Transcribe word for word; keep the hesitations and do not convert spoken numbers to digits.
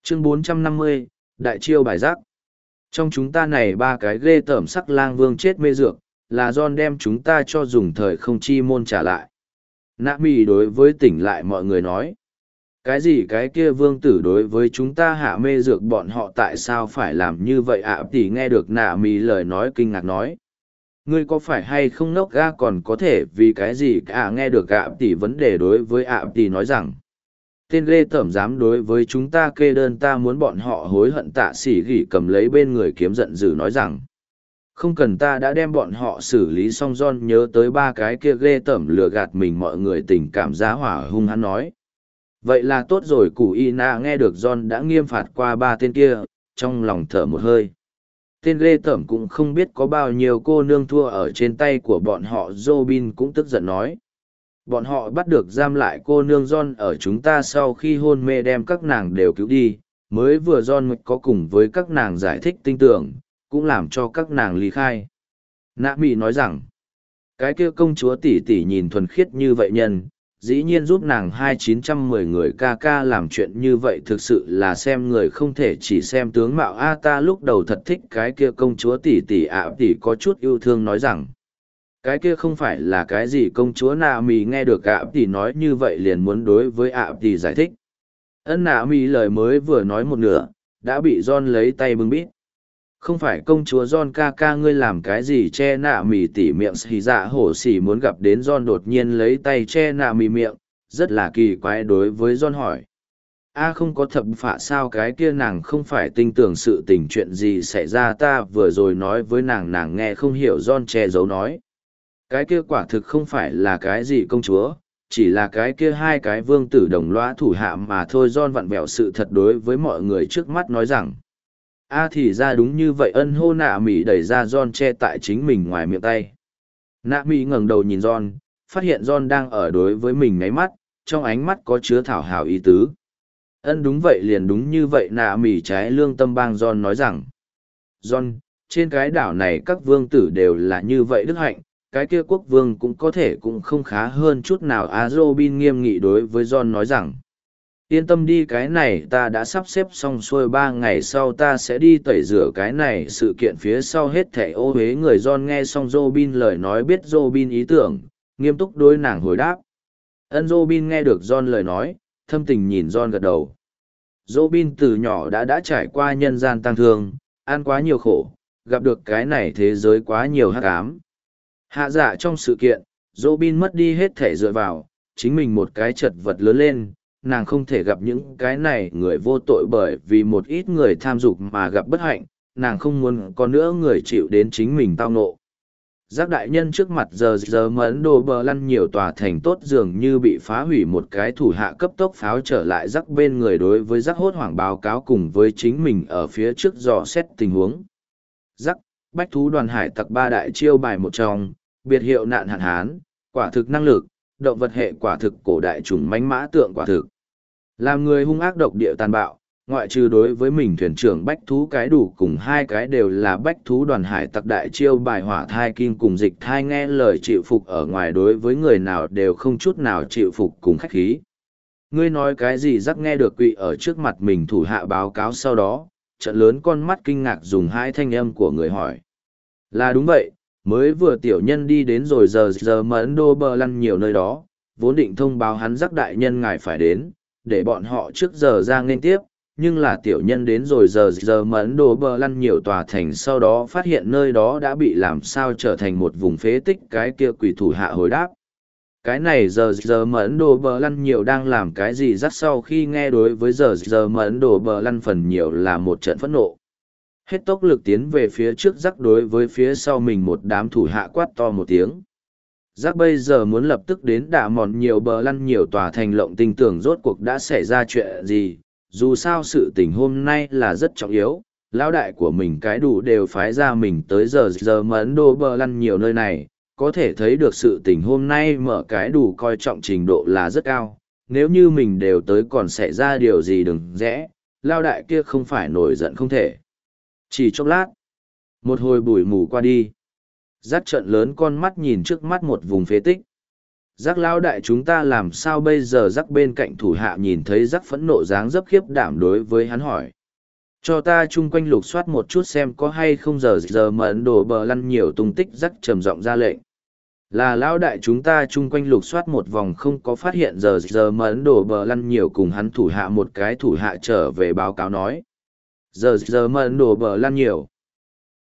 Chương bốn trăm năm mươi, Đại chiêu bài giác. Trong chúng ta này ba cái ghê tởm sắc lang vương chết mê dược, là John đem chúng ta cho dùng thời không chi môn trả lại. Nạ mì đối với tỉnh lại mọi người nói. Cái gì cái kia vương tử đối với chúng ta hạ mê dược bọn họ tại sao phải làm như vậy ạ? Tỷ nghe được nạ mì lời nói kinh ngạc nói. Ngươi có phải hay không ngốc ga còn có thể vì cái gì cả nghe được ạ tỷ vấn đề đối với ạ tỷ nói rằng. Tên ghê tởm dám đối với chúng ta kê đơn ta muốn bọn họ hối hận tạ sỉ gỉ cầm lấy bên người kiếm giận dữ nói rằng. Không cần ta đã đem bọn họ xử lý xong John nhớ tới ba cái kia ghê tởm lừa gạt mình mọi người tình cảm giá hỏa hung hắn nói. Vậy là tốt rồi cụ y na nghe được John đã nghiêm phạt qua ba tên kia, trong lòng thở một hơi. Tên ghê tởm cũng không biết có bao nhiêu cô nương thua ở trên tay của bọn họ Robin cũng tức giận nói. Bọn họ bắt được giam lại cô nương John ở chúng ta sau khi hôn mê đem các nàng đều cứu đi, mới vừa John có cùng với các nàng giải thích tin tưởng, cũng làm cho các nàng ly khai. Nạ Mỹ nói rằng, cái kia công chúa tỷ tỷ nhìn thuần khiết như vậy nhân, dĩ nhiên giúp nàng hai chín trăm mười người ca ca làm chuyện như vậy thực sự là xem người không thể chỉ xem tướng mạo a ta lúc đầu thật thích cái kia công chúa tỷ tỷ ạ tỷ có chút yêu thương nói rằng cái kia không phải là cái gì công chúa nạ mì nghe được ạ tỷ nói như vậy liền muốn đối với ạ tỷ giải thích ân nạ mì lời mới vừa nói một nửa đã bị John lấy tay bưng bít. Không phải công chúa John ca ca ngươi làm cái gì che nạ mì tỉ miệng xì dạ hổ xì muốn gặp đến John đột nhiên lấy tay che nạ mì miệng, rất là kỳ quái đối với John hỏi. A không có thập phạ sao cái kia nàng không phải tin tưởng sự tình chuyện gì xảy ra ta vừa rồi nói với nàng nàng nghe không hiểu John che giấu nói. Cái kia quả thực không phải là cái gì công chúa, chỉ là cái kia hai cái vương tử đồng lõa thủ hạ mà thôi John vặn vẹo sự thật đối với mọi người trước mắt nói rằng. A thì ra đúng như vậy ân hô nạ mỉ đẩy ra John che tại chính mình ngoài miệng tay. Nạ mỉ ngẩng đầu nhìn John, phát hiện John đang ở đối với mình ngáy mắt, trong ánh mắt có chứa thảo hảo ý tứ. Ân đúng vậy liền đúng như vậy nạ mỉ trái lương tâm bang John nói rằng. John, trên cái đảo này các vương tử đều là như vậy đức hạnh, cái kia quốc vương cũng có thể cũng không khá hơn chút nào. A Robin nghiêm nghị đối với John nói rằng. Yên tâm đi cái này ta đã sắp xếp xong xuôi ba ngày sau ta sẽ đi tẩy rửa cái này sự kiện phía sau hết thẻ ô huế người John nghe xong Robin lời nói biết Robin ý tưởng, nghiêm túc đối nàng hồi đáp. Ân Robin nghe được John lời nói, thâm tình nhìn John gật đầu. Robin từ nhỏ đã đã trải qua nhân gian tăng thương, ăn quá nhiều khổ, gặp được cái này thế giới quá nhiều hắc ám. Hạ dạ trong sự kiện, Robin mất đi hết thẻ dựa vào, chính mình một cái chật vật lớn lên. Nàng không thể gặp những cái này người vô tội bởi vì một ít người tham dục mà gặp bất hạnh, nàng không muốn có nữa người chịu đến chính mình tao nộ. Giác đại nhân trước mặt giờ giờ mấn đồ bờ lăn nhiều tòa thành tốt dường như bị phá hủy một cái thủ hạ cấp tốc pháo trở lại rắc bên người đối với rắc hốt hoảng báo cáo cùng với chính mình ở phía trước dò xét tình huống. Rắc, bách thú đoàn hải tặc ba đại chiêu bài một trong, biệt hiệu nạn hạn hán, quả thực năng lực, động vật hệ quả thực cổ đại trùng mánh mã tượng quả thực. Làm người hung ác độc địa tàn bạo, ngoại trừ đối với mình thuyền trưởng bách thú cái đủ cùng hai cái đều là bách thú đoàn hải tặc đại chiêu bài hỏa thai kim cùng dịch thai nghe lời chịu phục ở ngoài đối với người nào đều không chút nào chịu phục cùng khách khí. Ngươi nói cái gì rắc nghe được quỵ ở trước mặt mình thủ hạ báo cáo sau đó, trận lớn con mắt kinh ngạc dùng hai thanh âm của người hỏi. Là đúng vậy. Mới vừa tiểu nhân đi đến rồi giờ giờ mẫn đô bờ lăn nhiều nơi đó, vốn định thông báo hắn rắc đại nhân ngài phải đến, để bọn họ trước giờ ra nên tiếp, nhưng là tiểu nhân đến rồi giờ giờ mẫn đô bờ lăn nhiều tòa thành sau đó phát hiện nơi đó đã bị làm sao trở thành một vùng phế tích cái kia quỷ thủ hạ hồi đáp. Cái này giờ giờ mẫn đô bờ lăn nhiều đang làm cái gì rắc sau khi nghe đối với giờ giờ mẫn đô bờ lăn phần nhiều là một trận phẫn nộ. Hết tốc lực tiến về phía trước rắc đối với phía sau mình một đám thủ hạ quát to một tiếng. Rắc bây giờ muốn lập tức đến đả mòn nhiều bờ lăn nhiều tòa thành lộng tin tưởng rốt cuộc đã xảy ra chuyện gì, dù sao sự tình hôm nay là rất trọng yếu, lão đại của mình cái đủ đều phái ra mình tới giờ giờ mà Ấn Độ bờ lăn nhiều nơi này, có thể thấy được sự tình hôm nay mở cái đủ coi trọng trình độ là rất cao, nếu như mình đều tới còn xảy ra điều gì đừng rẽ, lao đại kia không phải nổi giận không thể. Chỉ chốc lát, một hồi bụi mù qua đi, dắt trận lớn con mắt nhìn trước mắt một vùng phế tích. Giác lão đại chúng ta làm sao bây giờ? Giác bên cạnh thủ hạ nhìn thấy giác phẫn nộ dáng dấp khiếp đảm đối với hắn hỏi. Cho ta chung quanh lục soát một chút xem có hay không giờ giờ mà Ấn Độ bờ lăn nhiều tung tích. Giác trầm giọng ra lệnh. Là lão đại chúng ta chung quanh lục soát một vòng không có phát hiện giờ giờ mà Ấn Độ bờ lăn nhiều, cùng hắn thủ hạ một cái thủ hạ trở về báo cáo nói. Giờ giờ mà Ấn Độ bờ lăn nhiều.